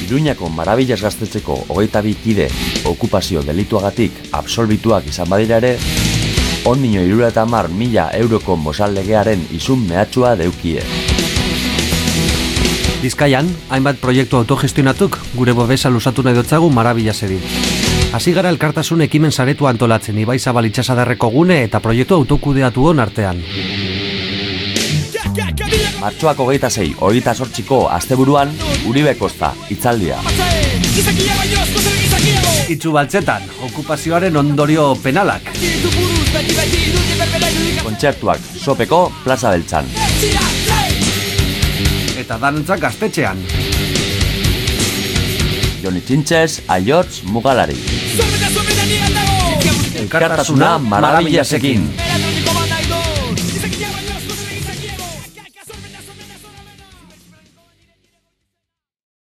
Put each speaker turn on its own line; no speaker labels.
Iruñako Marabillas gaztetzeko 22 kide okupazio delituagatik absolbituak izan badira ere, ondino 70.000 euroko mozal legearen izun mehatxua deukie.
Bizkaian, hainbat proiektu autogestionatuk gure bobesa lusatu nahi dotzagu Marabillaseri. Hasi gara elkartasun ekimen saretu antolatzen Ibaizabal itxasadarreko gune eta proiektu autokudeatuon artean.
Martxoak 26, 28ko asteburuan, Uribe Kosta, hitzaldia.
Itxu Baltzetan, okupazioaren ondorio penalak.
Kontzertuak Sopeko Plaza Beltzan.
Eta dantzak gaztetxean.
Joni Txintxez, Aiotz, Mugalari.
Elkartasuna Marabillasekin.